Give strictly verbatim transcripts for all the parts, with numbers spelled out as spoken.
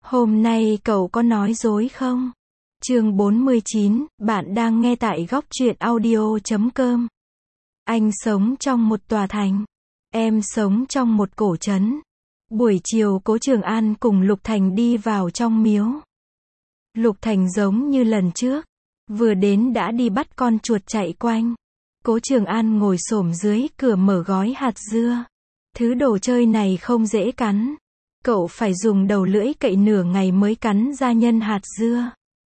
Hôm nay cậu có nói dối không? Chương bốn mươi chín, bạn đang nghe tại góc truyện audio chấm com. Anh sống trong một tòa thành. Em sống trong một cổ trấn. Buổi chiều Cố Trường An cùng Lục Thành đi vào trong miếu. Lục Thành giống như lần trước. Vừa đến đã đi bắt con chuột chạy quanh. Cố Trường An ngồi xổm dưới cửa mở gói hạt dưa. Thứ đồ chơi này không dễ cắn. Cậu phải dùng đầu lưỡi cậy nửa ngày mới cắn ra nhân hạt dưa.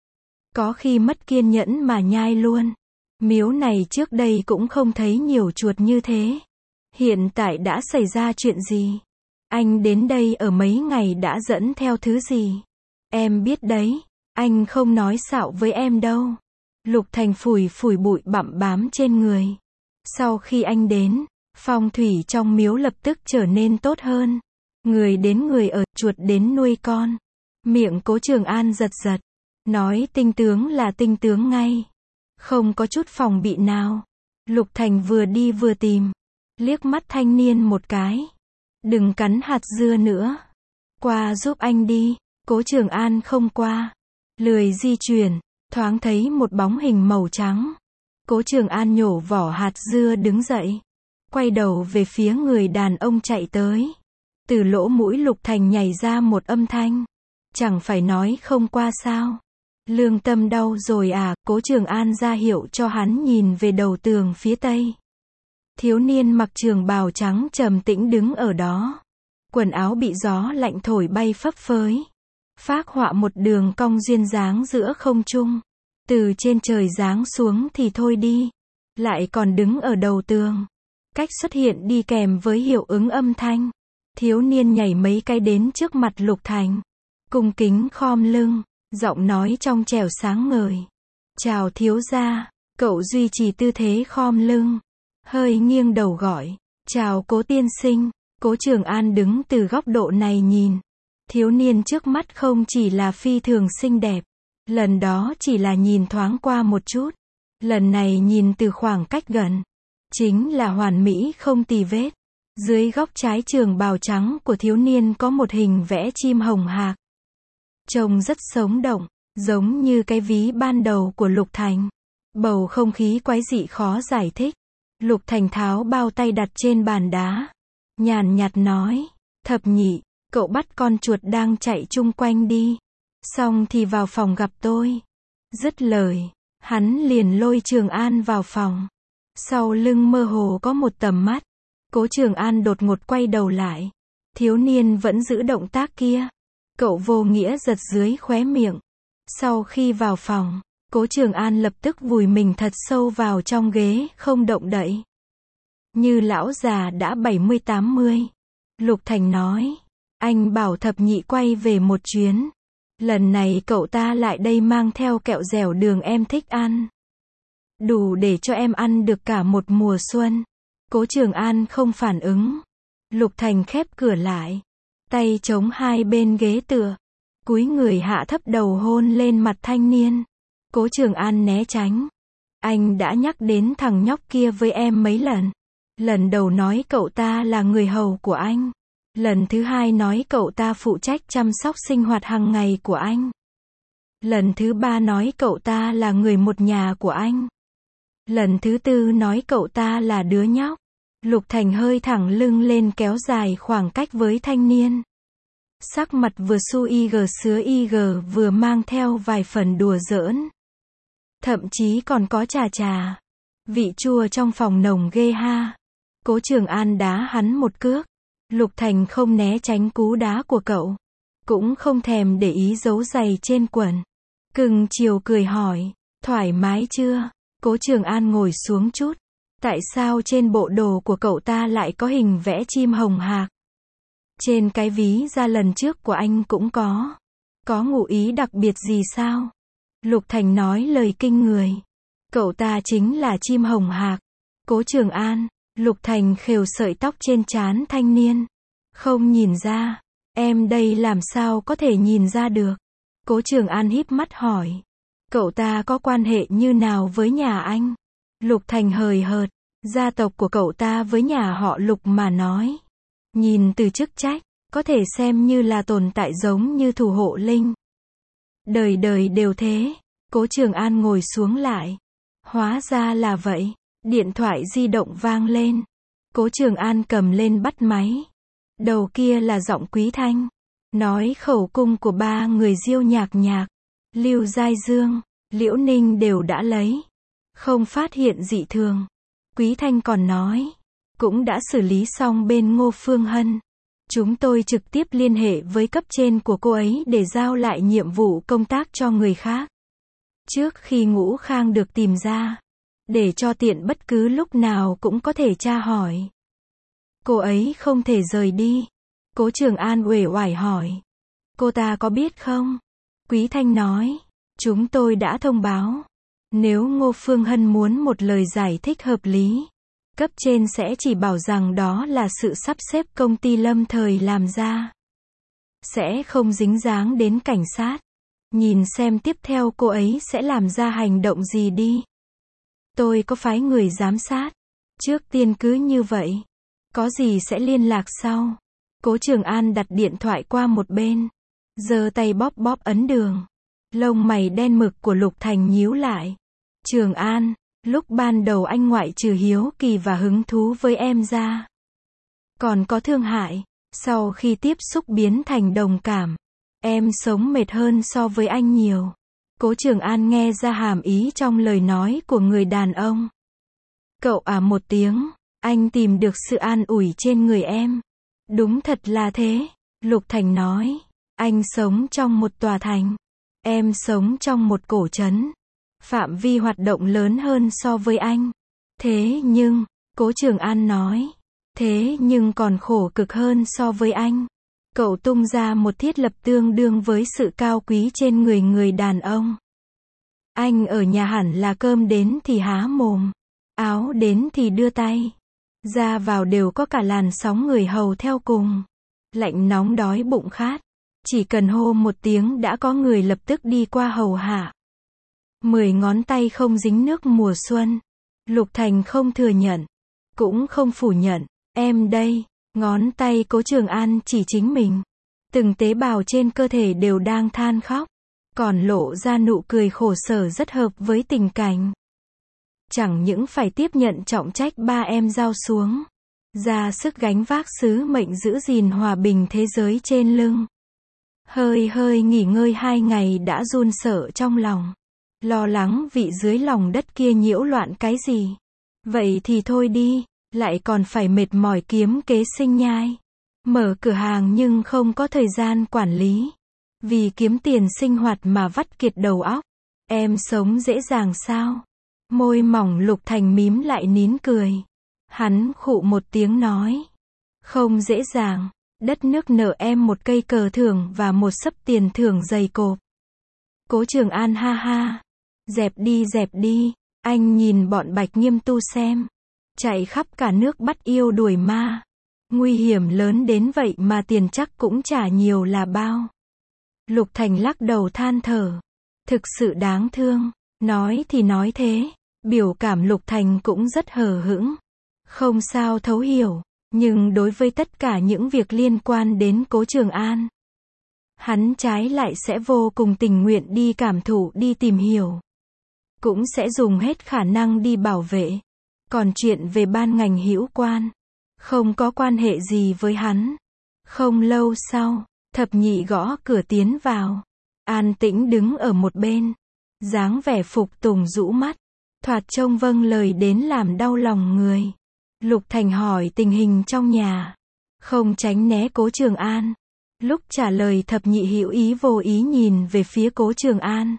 Có khi mất kiên nhẫn mà nhai luôn. Miếu này trước đây cũng không thấy nhiều chuột như thế. Hiện tại đã xảy ra chuyện gì? Anh đến đây ở mấy ngày đã dẫn theo thứ gì? Em biết đấy, anh không nói xạo với em đâu. Lục Thành phủi phủi bụi bặm bám trên người. Sau khi anh đến, phong thủy trong miếu lập tức trở nên tốt hơn. Người đến người ở, chuột đến nuôi con. Miệng Cố Trường An giật giật. Nói tinh tướng là tinh tướng ngay. Không có chút phòng bị nào. Lục Thành vừa đi vừa tìm. Liếc mắt thanh niên một cái. Đừng cắn hạt dưa nữa. Qua giúp anh đi. Cố Trường An không qua. Lười di chuyển. Thoáng thấy một bóng hình màu trắng. Cố Trường An nhổ vỏ hạt dưa đứng dậy. Quay đầu về phía người đàn ông chạy tới. Từ lỗ mũi Lục Thành nhảy ra một âm thanh. Chẳng phải nói không qua sao? Lương tâm đau rồi à? Cố Trường An ra hiệu cho hắn nhìn về đầu tường phía tây. Thiếu niên mặc trường bào trắng trầm tĩnh đứng ở đó. Quần áo bị gió lạnh thổi bay phấp phới. Phác họa một đường cong duyên dáng giữa không trung. Từ trên trời giáng xuống thì thôi đi. Lại còn đứng ở đầu tường. Cách xuất hiện đi kèm với hiệu ứng âm thanh. Thiếu niên nhảy mấy cái đến trước mặt Lục Thành. Cung kính khom lưng. Giọng nói trong trẻo sáng ngời. Chào thiếu gia. Cậu duy trì tư thế khom lưng. Hơi nghiêng đầu gọi. Chào Cố tiên sinh. Cố Trường An đứng từ góc độ này nhìn. Thiếu niên trước mắt không chỉ là phi thường xinh đẹp. Lần đó chỉ là nhìn thoáng qua một chút. Lần này nhìn từ khoảng cách gần. Chính là hoàn mỹ không tì vết. Dưới góc trái trường bào trắng của thiếu niên có một hình vẽ chim hồng hạc. Trông rất sống động, giống như cái ví ban đầu của Lục Thành. Bầu không khí quái dị khó giải thích. Lục Thành tháo bao tay đặt trên bàn đá. Nhàn nhạt nói, Thập Nhị, cậu bắt con chuột đang chạy chung quanh đi. Xong thì vào phòng gặp tôi. Dứt lời, hắn liền lôi Trường An vào phòng. Sau lưng mơ hồ có một tầm mắt. Cố Trường An đột ngột quay đầu lại. Thiếu niên vẫn giữ động tác kia. Cậu vô nghĩa giật dưới khóe miệng. Sau khi vào phòng, Cố Trường An lập tức vùi mình thật sâu vào trong ghế, không động đậy. Như lão già đã bảy mươi tám mươi. Lục Thành nói, anh bảo Thập Nhị quay về một chuyến. Lần này cậu ta lại đây mang theo kẹo dẻo đường em thích ăn. Đủ để cho em ăn được cả một mùa xuân. Cố Trường An không phản ứng. Lục Thành khép cửa lại. Tay chống hai bên ghế tựa. Cúi người hạ thấp đầu hôn lên mặt thanh niên. Cố Trường An né tránh. Anh đã nhắc đến thằng nhóc kia với em mấy lần. Lần đầu nói cậu ta là người hầu của anh. Lần thứ hai nói cậu ta phụ trách chăm sóc sinh hoạt hàng ngày của anh. Lần thứ ba nói cậu ta là người một nhà của anh. Lần thứ tư nói cậu ta là đứa nhóc. Lục Thành hơi thẳng lưng lên kéo dài khoảng cách với thanh niên. Sắc mặt vừa su y gờ sứa y gờ vừa mang theo vài phần đùa giỡn. Thậm chí còn có trà trà. Vị chua trong phòng nồng ghê ha. Cố Trường An đá hắn một cước. Lục Thành không né tránh cú đá của cậu. Cũng không thèm để ý dấu giày trên quần. Cưng chiều cười hỏi, thoải mái chưa? Cố Trường An ngồi xuống chút. Tại sao trên bộ đồ của cậu ta lại có hình vẽ chim hồng hạc? Trên cái ví da lần trước của anh cũng có. Có ngụ ý đặc biệt gì sao? Lục Thành nói lời kinh người. Cậu ta chính là chim hồng hạc. Cố Trường An. Lục Thành khều sợi tóc trên trán thanh niên. Không nhìn ra. Em đây làm sao có thể nhìn ra được? Cố Trường An híp mắt hỏi. Cậu ta có quan hệ như nào với nhà anh? Lục Thành hời hợt. Gia tộc của cậu ta với nhà họ Lục mà nói. Nhìn từ chức trách, Có thể xem như là tồn tại giống như thủ hộ linh. Đời đời đều thế. Cố Trường An ngồi xuống lại. Hóa ra là vậy. Điện thoại di động vang lên. Cố Trường An cầm lên bắt máy. Đầu kia là giọng Quý Thanh. Nói khẩu cung của ba người Diêu Nhạc Nhạc, Lưu Giai Dương, Liễu Ninh đều đã lấy. Không phát hiện dị thường. Quý Thanh còn nói. Cũng đã xử lý xong bên Ngô Phương Hân. Chúng tôi trực tiếp liên hệ với cấp trên của cô ấy để giao lại nhiệm vụ công tác cho người khác. Trước khi Ngũ Khang được tìm ra. Để cho tiện bất cứ lúc nào cũng có thể tra hỏi. Cô ấy không thể rời đi. Cố Trường An uể oải hỏi. Cô ta có biết không? Quý Thanh nói. Chúng tôi đã thông báo. Nếu Ngô Phương Hân muốn một lời giải thích hợp lý, cấp trên sẽ chỉ bảo rằng đó là sự sắp xếp công ty lâm thời làm ra. Sẽ không dính dáng đến cảnh sát. Nhìn xem tiếp theo cô ấy sẽ làm ra hành động gì đi. Tôi có phái người giám sát. Trước tiên cứ như vậy. Có gì sẽ liên lạc sau. Cố Trường An đặt điện thoại qua một bên. Giơ tay bóp bóp ấn đường. Lông mày đen mực của Lục Thành nhíu lại. Trường An, lúc ban đầu anh ngoại trừ hiếu kỳ và hứng thú với em ra. Còn có thương hại. Sau khi tiếp xúc biến thành đồng cảm. Em sống mệt hơn so với anh nhiều. Cố Trường An nghe ra hàm ý trong lời nói của người đàn ông. Cậu à một tiếng. Anh tìm được sự an ủi trên người em. Đúng thật là thế. Lục Thành nói. Anh sống trong một tòa thành. Em sống trong một cổ trấn. Phạm vi hoạt động lớn hơn so với anh. Thế nhưng, Cố Trường An nói. Thế nhưng còn khổ cực hơn so với anh. Cậu tung ra một thiết lập tương đương với sự cao quý trên người người đàn ông. Anh ở nhà hẳn là cơm đến thì há mồm. Áo đến thì đưa tay. Ra vào đều có cả làn sóng người hầu theo cùng. Lạnh nóng đói bụng khát. Chỉ cần hô một tiếng đã có người lập tức đi qua hầu hạ. Mười ngón tay không dính nước mùa xuân. Lục Thành không thừa nhận. Cũng không phủ nhận. Em đây. Ngón tay Cố Trường An chỉ chính mình. Từng tế bào trên cơ thể đều đang than khóc. Còn lộ ra nụ cười khổ sở rất hợp với tình cảnh. Chẳng những phải tiếp nhận trọng trách ba em giao xuống. Ra sức gánh vác sứ mệnh giữ gìn hòa bình thế giới trên lưng. Hơi hơi nghỉ ngơi hai ngày đã run sợ trong lòng. Lo lắng vị dưới lòng đất kia nhiễu loạn cái gì. Vậy thì thôi đi. Lại còn phải mệt mỏi kiếm kế sinh nhai. Mở cửa hàng nhưng không có thời gian quản lý. Vì kiếm tiền sinh hoạt mà vắt kiệt đầu óc. Em sống dễ dàng sao? Môi mỏng Lục Thành mím lại nín cười. Hắn khụ một tiếng nói. Không dễ dàng. Đất nước nợ em một cây cờ thưởng và một xấp tiền thưởng dày cộp. Cố Trường An ha ha. Dẹp đi dẹp đi. Anh nhìn bọn Bạch Nghiêm Tu xem. Chạy khắp cả nước bắt yêu đuổi ma. Nguy hiểm lớn đến vậy mà tiền chắc cũng chả nhiều là bao. Lục Thành lắc đầu than thở. Thực sự đáng thương. Nói thì nói thế. Biểu cảm Lục Thành cũng rất hờ hững. Không sao thấu hiểu. Nhưng đối với tất cả những việc liên quan đến Cố Trường An, hắn trái lại sẽ vô cùng tình nguyện đi cảm thụ đi tìm hiểu. Cũng sẽ dùng hết khả năng đi bảo vệ. Còn chuyện về ban ngành hữu quan, không có quan hệ gì với hắn. Không lâu sau, Thập Nhị gõ cửa tiến vào. An tĩnh đứng ở một bên. Dáng vẻ phục tùng rũ mắt. Thoạt trông vâng lời đến làm đau lòng người. Lục Thành hỏi tình hình trong nhà. Không tránh né Cố Trường An. Lúc trả lời Thập Nhị hữu ý vô ý nhìn về phía Cố Trường An.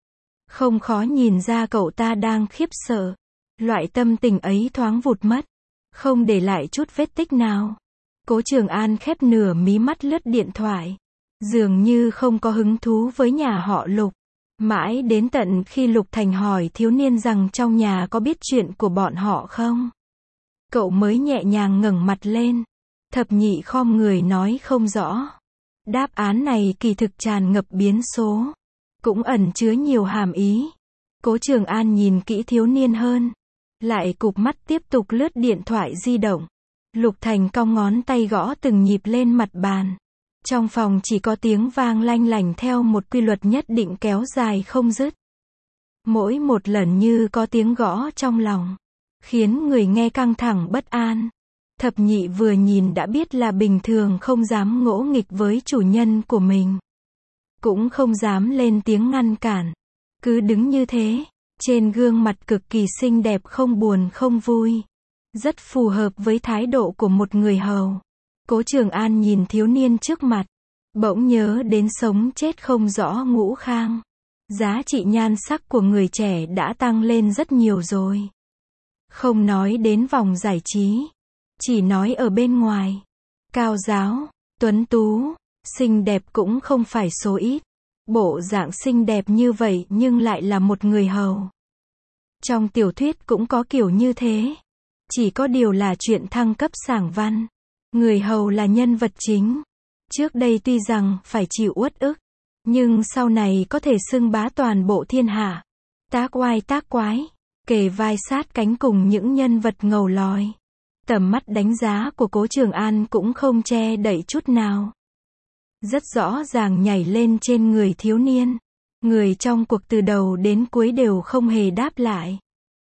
Không khó nhìn ra cậu ta đang khiếp sợ. Loại tâm tình ấy thoáng vụt mất. Không để lại chút vết tích nào. Cố Trường An khép nửa mí mắt lướt điện thoại. Dường như không có hứng thú với nhà họ Lục. Mãi đến tận khi Lục Thành hỏi thiếu niên rằng trong nhà có biết chuyện của bọn họ không. Cậu mới nhẹ nhàng ngẩng mặt lên. Thập Nhị khom người nói không rõ. Đáp án này kỳ thực tràn ngập biến số. Cũng ẩn chứa nhiều hàm ý. Cố Trường An nhìn kỹ thiếu niên hơn. Lại cụp mắt tiếp tục lướt điện thoại di động. Lục Thành cong ngón tay gõ từng nhịp lên mặt bàn. Trong phòng chỉ có tiếng vang lanh lảnh theo một quy luật nhất định kéo dài không dứt. Mỗi một lần như có tiếng gõ trong lòng, khiến người nghe căng thẳng bất an. Thập nhị vừa nhìn đã biết là bình thường không dám ngỗ nghịch với chủ nhân của mình. Cũng không dám lên tiếng ngăn cản. Cứ đứng như thế, trên gương mặt cực kỳ xinh đẹp không buồn không vui. Rất phù hợp với thái độ của một người hầu. Cố Trường An nhìn thiếu niên trước mặt, bỗng nhớ đến sống chết không rõ Ngũ Khang. Giá trị nhan sắc của người trẻ đã tăng lên rất nhiều rồi. Không nói đến vòng giải trí, chỉ nói ở bên ngoài. Cao giáo, tuấn tú, xinh đẹp cũng không phải số ít. Bộ dạng xinh đẹp như vậy nhưng lại là một người hầu. Trong tiểu thuyết cũng có kiểu như thế. Chỉ có điều là chuyện thăng cấp sảng văn. Người hầu là nhân vật chính. Trước đây tuy rằng phải chịu uất ức, nhưng sau này có thể xưng bá toàn bộ thiên hạ. Tác oai tác quái, kề vai sát cánh cùng những nhân vật ngầu lòi. Tầm mắt đánh giá của Cố Trường An cũng không che đậy chút nào. Rất rõ ràng nhảy lên trên người thiếu niên. Người trong cuộc từ đầu đến cuối đều không hề đáp lại.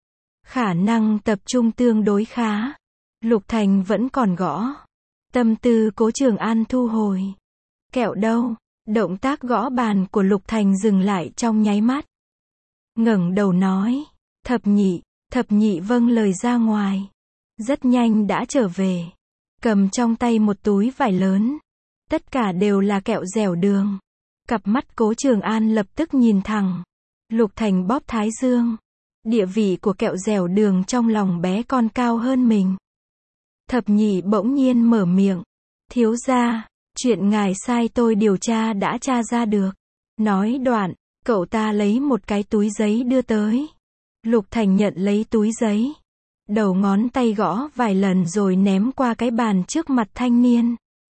Khả năng tập trung tương đối khá. Lục Thành vẫn còn gõ. Tâm tư Cố Trường An thu hồi. Kẹo đâu? Động tác gõ bàn của Lục Thành dừng lại trong nháy mắt. Ngẩng đầu nói. Thập nhị. Thập nhị vâng lời ra ngoài. Rất nhanh đã trở về. Cầm trong tay một túi vải lớn. Tất cả đều là kẹo dẻo đường. Cặp mắt Cố Trường An lập tức nhìn thẳng. Lục Thành bóp thái dương. Địa vị của kẹo dẻo đường trong lòng bé con cao hơn mình. Thập nhị bỗng nhiên mở miệng. Thiếu gia, chuyện ngài sai tôi điều tra đã tra ra được. Nói đoạn, cậu ta lấy một cái túi giấy đưa tới. Lục Thành nhận lấy túi giấy. Đầu ngón tay gõ vài lần rồi ném qua cái bàn trước mặt thanh niên.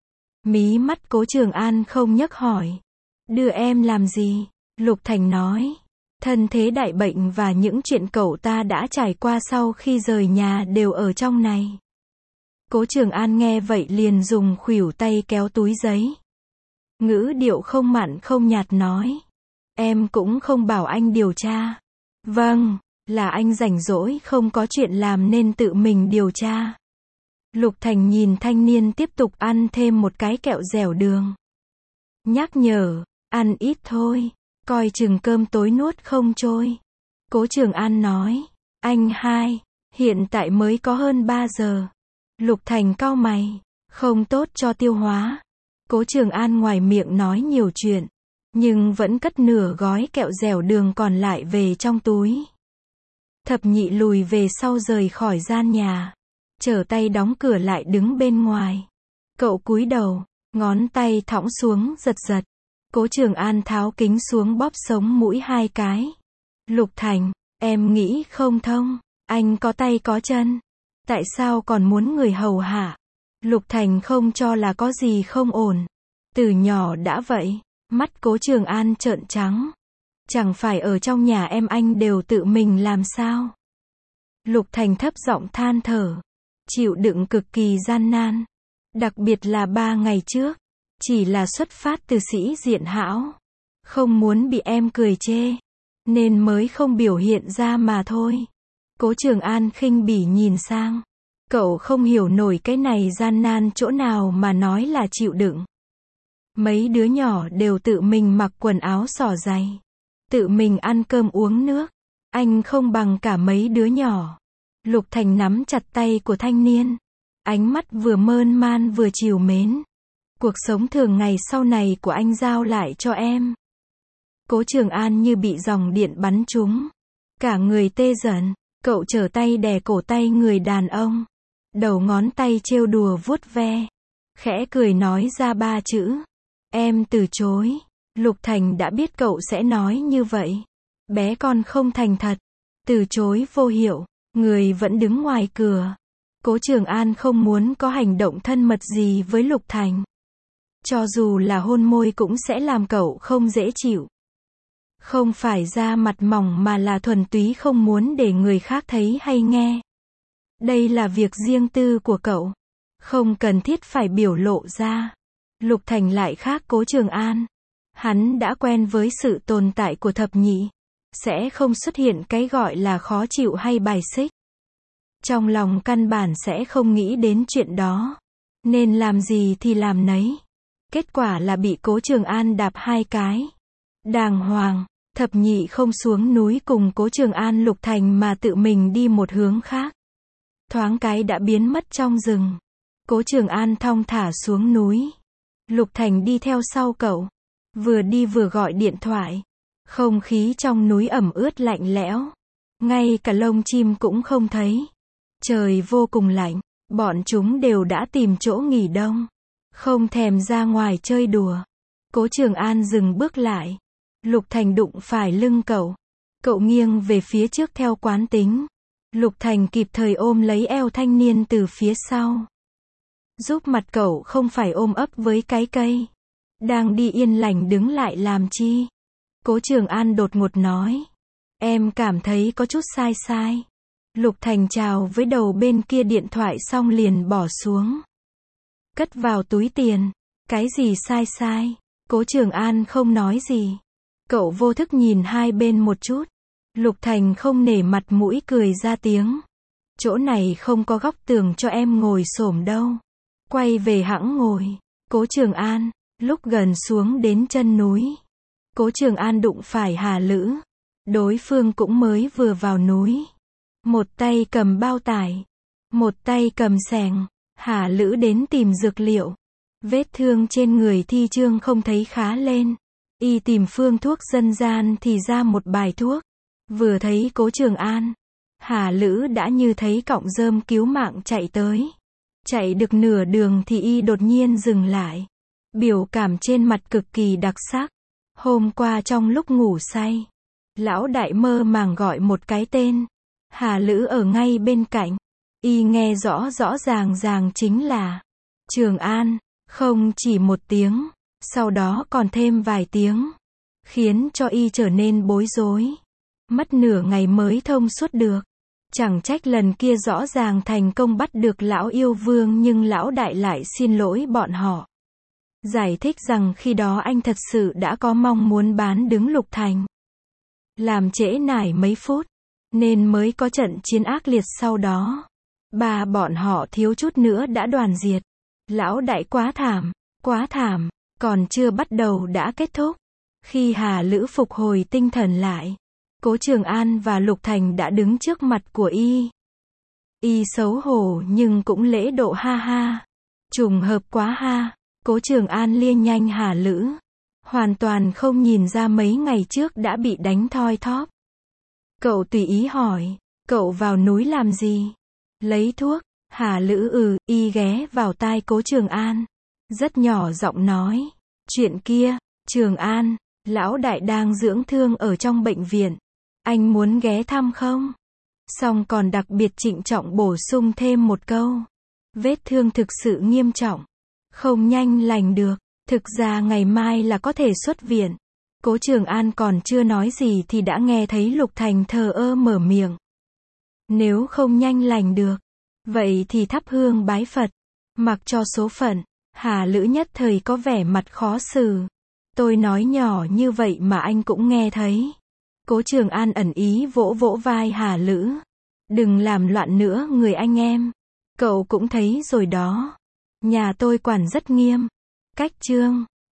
Mí mắt Cố Trường An không nhấc hỏi. Đưa em làm gì? Lục Thành nói. Thân thế đại bệnh và những chuyện cậu ta đã trải qua sau khi rời nhà đều ở trong này. Cố Trường An nghe vậy liền dùng khuỷu tay kéo túi giấy. Ngữ điệu không mặn không nhạt nói. Em cũng không bảo anh điều tra. Vâng, là anh rảnh rỗi không có chuyện làm nên tự mình điều tra. Lục Thành nhìn thanh niên tiếp tục ăn thêm một cái kẹo dẻo đường. Nhắc nhở, ăn ít thôi, coi chừng cơm tối nuốt không trôi. Cố Trường An nói, anh hai, hiện tại mới có hơn ba giờ. Lục Thành cau mày, không tốt cho tiêu hóa. Cố Trường An ngoài miệng nói nhiều chuyện, nhưng vẫn cất nửa gói kẹo dẻo đường còn lại về trong túi. Thập nhị lùi về sau rời khỏi gian nhà. Trở tay đóng cửa lại đứng bên ngoài. Cậu cúi đầu, ngón tay thõng xuống giật giật. Cố Trường An tháo kính xuống bóp sống mũi hai cái. Lục Thành, em nghĩ không thông. Anh có tay có chân. Tại sao còn muốn người hầu hạ? Lục Thành không cho là có gì không ổn. Từ nhỏ đã vậy. Mắt Cố Trường An trợn trắng. Chẳng phải ở trong nhà em anh đều tự mình làm sao? Lục Thành thấp giọng than thở. Chịu đựng cực kỳ gian nan. Đặc biệt là ba ngày trước. Chỉ là xuất phát từ sĩ diện hão. Không muốn bị em cười chê. Nên mới không biểu hiện ra mà thôi. Cố Trường An khinh bỉ nhìn sang. Cậu không hiểu nổi cái này gian nan chỗ nào mà nói là chịu đựng. Mấy đứa nhỏ đều tự mình mặc quần áo xỏ giày. Tự mình ăn cơm uống nước. Anh không bằng cả mấy đứa nhỏ. Lục Thành nắm chặt tay của thanh niên. Ánh mắt vừa mơn man vừa trìu mến. Cuộc sống thường ngày sau này của anh giao lại cho em. Cố Trường An như bị dòng điện bắn trúng. Cả người tê dần. Cậu trở tay đè cổ tay người đàn ông. Đầu ngón tay trêu đùa vuốt ve. Khẽ cười nói ra ba chữ. Em từ chối. Lục Thành đã biết cậu sẽ nói như vậy. Bé con không thành thật. Từ chối vô hiệu. Người vẫn đứng ngoài cửa. Cố Trường An không muốn có hành động thân mật gì với Lục Thành. Cho dù là hôn môi cũng sẽ làm cậu không dễ chịu. Không phải da mặt mỏng mà là thuần túy không muốn để người khác thấy hay nghe. Đây là việc riêng tư của cậu. Không cần thiết phải biểu lộ ra. Lục Thành lại khác Cố Trường An. Hắn đã quen với sự tồn tại của thập nhị. Sẽ không xuất hiện cái gọi là khó chịu hay bài xích. Trong lòng căn bản sẽ không nghĩ đến chuyện đó. Nên làm gì thì làm nấy. Kết quả là bị Cố Trường An đạp hai cái. Đàng hoàng, thập nhị không xuống núi cùng Cố Trường An Lục Thành mà tự mình đi một hướng khác. Thoáng cái đã biến mất trong rừng. Cố Trường An thong thả xuống núi. Lục Thành đi theo sau cậu. Vừa đi vừa gọi điện thoại. Không khí trong núi ẩm ướt lạnh lẽo. Ngay cả lông chim cũng không thấy. Trời vô cùng lạnh. Bọn chúng đều đã tìm chỗ nghỉ đông. Không thèm ra ngoài chơi đùa. Cố Trường An dừng bước lại. Lục Thành đụng phải lưng cậu. Cậu nghiêng về phía trước theo quán tính. Lục Thành kịp thời ôm lấy eo thanh niên từ phía sau. Giúp mặt cậu không phải ôm ấp với cái cây. Đang đi yên lành đứng lại làm chi? Cố Trường An đột ngột nói. Em cảm thấy có chút sai sai. Lục Thành chào với đầu bên kia điện thoại xong liền bỏ xuống. Cất vào túi tiền. Cái gì sai sai? Cố Trường An không nói gì. Cậu vô thức nhìn hai bên một chút. Lục Thành không nể mặt mũi cười ra tiếng. Chỗ này không có góc tường cho em ngồi xổm đâu. Quay về hẵng ngồi. Cố Trường An, lúc gần xuống đến chân núi. Cố Trường An đụng phải Hà Lữ. Đối phương cũng mới vừa vào núi. Một tay cầm bao tải. Một tay cầm xẻng. Hà Lữ đến tìm dược liệu. Vết thương trên người Thi Trương không thấy khá lên. Y tìm phương thuốc dân gian thì ra một bài thuốc. Vừa thấy Cố Trường An, Hà Lữ đã như thấy cọng rơm cứu mạng chạy tới. Chạy được nửa đường thì Y đột nhiên dừng lại. Biểu cảm trên mặt cực kỳ đặc sắc. Hôm qua trong lúc ngủ say, lão đại mơ màng gọi một cái tên. Hà Lữ ở ngay bên cạnh. Y nghe rõ rõ ràng ràng chính là Trường An, không chỉ một tiếng, sau đó còn thêm vài tiếng, khiến cho Y trở nên bối rối. Mất nửa ngày mới thông suốt được. Chẳng trách lần kia rõ ràng thành công bắt được lão yêu vương nhưng lão đại lại xin lỗi bọn họ. Giải thích rằng khi đó anh thật sự đã có mong muốn bán đứng Lục Thành. Làm trễ nải mấy phút, nên mới có trận chiến ác liệt sau đó. Ba bọn họ thiếu chút nữa đã đoàn diệt. Lão đại quá thảm, quá thảm, còn chưa bắt đầu đã kết thúc. Khi Hà Lữ phục hồi tinh thần lại, Cố Trường An và Lục Thành đã đứng trước mặt của Y. Y xấu hổ nhưng cũng lễ độ ha ha. Trùng hợp quá ha. Cố Trường An lia nhanh Hà Lữ. Hoàn toàn không nhìn ra mấy ngày trước đã bị đánh thoi thóp. Cậu tùy ý hỏi, cậu vào núi làm gì? Lấy thuốc. Hà Lữ ừ, Y ghé vào tai Cố Trường An. Rất nhỏ giọng nói. Chuyện kia, Trường An, lão đại đang dưỡng thương ở trong bệnh viện. Anh muốn ghé thăm không? Xong còn đặc biệt trịnh trọng bổ sung thêm một câu. Vết thương thực sự nghiêm trọng. Không nhanh lành được. Thực ra ngày mai là có thể xuất viện. Cố Trường An còn chưa nói gì thì đã nghe thấy Lục Thành thờ ơ mở miệng. Nếu không nhanh lành được, vậy thì thắp hương bái Phật. Mặc cho số phận. Hà Lữ nhất thời có vẻ mặt khó xử. Tôi nói nhỏ như vậy mà anh cũng nghe thấy. Cố Trường An ẩn ý vỗ vỗ vai Hà Lữ. Đừng làm loạn nữa người anh em. Cậu cũng thấy rồi đó. Nhà tôi quản rất nghiêm. Cách chương.